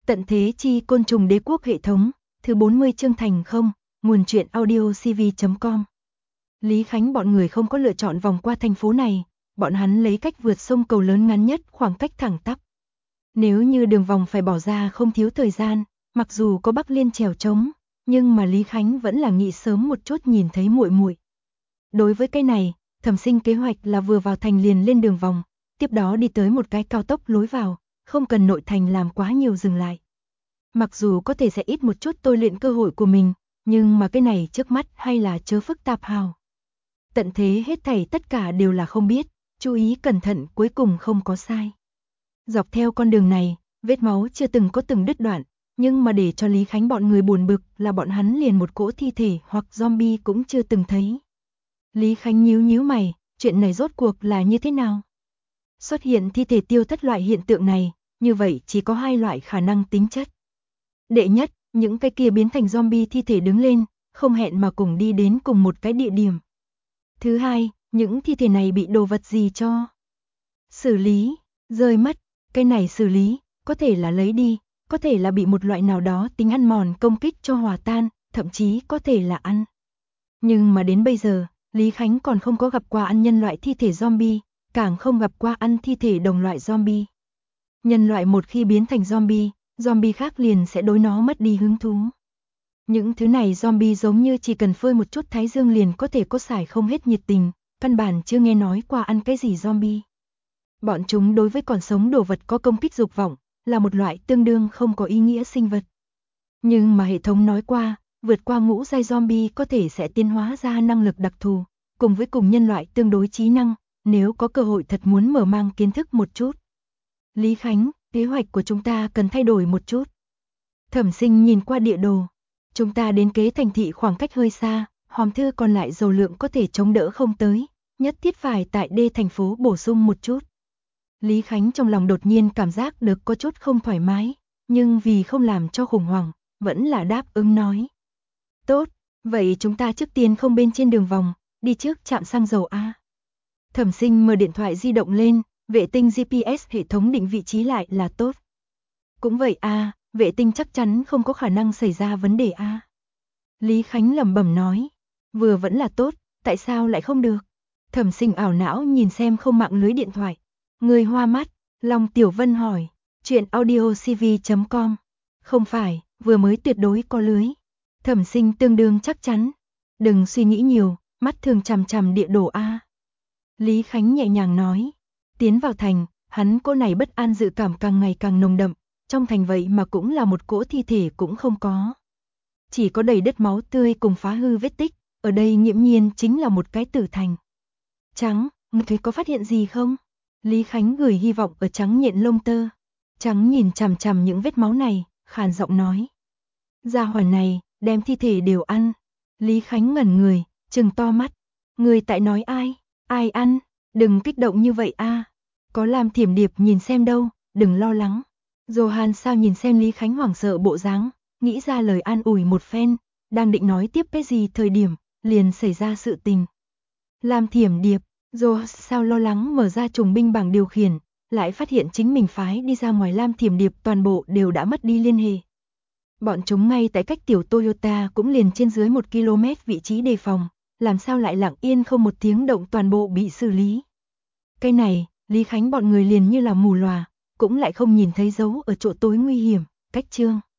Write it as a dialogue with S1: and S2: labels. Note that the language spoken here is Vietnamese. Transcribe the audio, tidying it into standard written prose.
S1: Tận thế chi côn trùng đế quốc hệ thống, thứ 40 chương thành không, nguồn truyện audio cv.com. Lý Khánh bọn người không có lựa chọn vòng qua thành phố này, bọn hắn lấy cách vượt sông cầu lớn ngắn nhất khoảng cách thẳng tắp. Nếu như đường vòng phải bỏ ra không thiếu thời gian, mặc dù có Bắc Liên chèo trống, nhưng mà Lý Khánh vẫn là nghĩ sớm một chút nhìn thấy muội muội. Đối với cái này, Thẩm Sinh kế hoạch là vừa vào thành liền lên đường vòng, tiếp đó đi tới một cái cao tốc lối vào, không cần nội thành làm quá nhiều dừng lại. Mặc dù có thể sẽ ít một chút tôi luyện cơ hội của mình, nhưng mà cái này trước mắt hay là chớ phức tạp hào. Tận thế hết thảy tất cả đều là không biết, chú ý cẩn thận cuối cùng không có sai. Dọc theo con đường này, vết máu chưa từng có từng đứt đoạn, nhưng mà để cho Lý Khánh bọn người buồn bực là bọn hắn liền một cỗ thi thể hoặc zombie cũng chưa từng thấy. Lý Khánh nhíu nhíu mày, chuyện này rốt cuộc là như thế nào? Xuất hiện thi thể tiêu thất loại hiện tượng này, như vậy chỉ có hai loại khả năng tính chất. Đệ nhất, những cái kia biến thành zombie thi thể đứng lên, không hẹn mà cùng đi đến cùng một cái địa điểm. Thứ hai, những thi thể này bị đồ vật gì cho xử lý, rơi mất, cái này xử lý, có thể là lấy đi, có thể là bị một loại nào đó tính ăn mòn công kích cho hòa tan, thậm chí có thể là ăn. Nhưng mà đến bây giờ, Lý Khánh còn không có gặp qua ăn nhân loại thi thể zombie, càng không gặp qua ăn thi thể đồng loại zombie. Nhân loại một khi biến thành zombie, zombie khác liền sẽ đối nó mất đi hứng thú. Những thứ này zombie giống như chỉ cần phơi một chút thái dương liền có thể có xài không hết nhiệt tình, căn bản chưa nghe nói qua ăn cái gì zombie. Bọn chúng đối với còn sống đồ vật có công kích dục vọng, là một loại tương đương không có ý nghĩa sinh vật. Nhưng mà hệ thống nói qua, vượt qua ngũ giai zombie có thể sẽ tiến hóa ra năng lực đặc thù, cùng với cùng nhân loại tương đối trí năng, nếu có cơ hội thật muốn mở mang kiến thức một chút. Lý Khánh, kế hoạch của chúng ta cần thay đổi một chút. Thẩm Sinh nhìn qua địa đồ. Chúng ta đến kế thành thị khoảng cách hơi xa, hòm thư còn lại dầu lượng có thể chống đỡ không tới, nhất thiết phải tại D thành phố bổ sung một chút. Lý Khánh trong lòng đột nhiên cảm giác được có chút không thoải mái, nhưng vì không làm cho khủng hoảng, vẫn là đáp ứng nói. Tốt, vậy chúng ta trước tiên không bên trên đường vòng, đi trước trạm xăng dầu A. Thẩm Sinh mở điện thoại di động lên, vệ tinh GPS hệ thống định vị trí lại là tốt. Cũng vậy A, vệ tinh chắc chắn không có khả năng xảy ra vấn đề A. Lý Khánh lẩm bẩm nói, vừa vẫn là tốt, tại sao lại không được? Thẩm Sinh ảo não nhìn xem không mạng lưới điện thoại. Người hoa mắt, Long Tiểu Vân hỏi, chuyện audio cv.com. Không phải, vừa mới tuyệt đối có lưới. Thẩm Sinh tương đương chắc chắn. Đừng suy nghĩ nhiều, mắt thường chằm chằm địa đồ A. Lý Khánh nhẹ nhàng nói, tiến vào thành, hắn cô này bất an dự cảm càng ngày càng nồng đậm, trong thành vậy mà cũng là một cỗ thi thể cũng không có. Chỉ có đầy đất máu tươi cùng phá hư vết tích, ở đây nghiễm nhiên chính là một cái tử thành. Trắng, người có phát hiện gì không? Lý Khánh gửi hy vọng ở Trắng nhện lông tơ. Trắng nhìn chằm chằm những vết máu này, khàn giọng nói. Gia hỏa này, đem thi thể đều ăn. Lý Khánh ngẩn người, trừng to mắt. Người tại nói ai? Ai ăn? Đừng kích động như vậy a. Có Lam Thiểm Điệp nhìn xem đâu, đừng lo lắng. Johan sao nhìn xem Lý Khánh hoảng sợ bộ dáng, nghĩ ra lời an ủi một phen, đang định nói tiếp cái gì thời điểm, liền xảy ra sự tình. Lam Thiểm Điệp, sao lo lắng mở ra trùng binh bảng điều khiển, lại phát hiện chính mình phái đi ra ngoài Lam Thiểm Điệp toàn bộ đều đã mất đi liên hệ. Bọn chúng ngay tại cách tiểu Toyota cũng liền trên dưới 1 km vị trí đề phòng, làm sao lại lặng yên không một tiếng động toàn bộ bị xử lý. Cái này, Lý Khánh bọn người liền như là mù lòa, cũng lại không nhìn thấy dấu ở chỗ tối nguy hiểm, cách chương.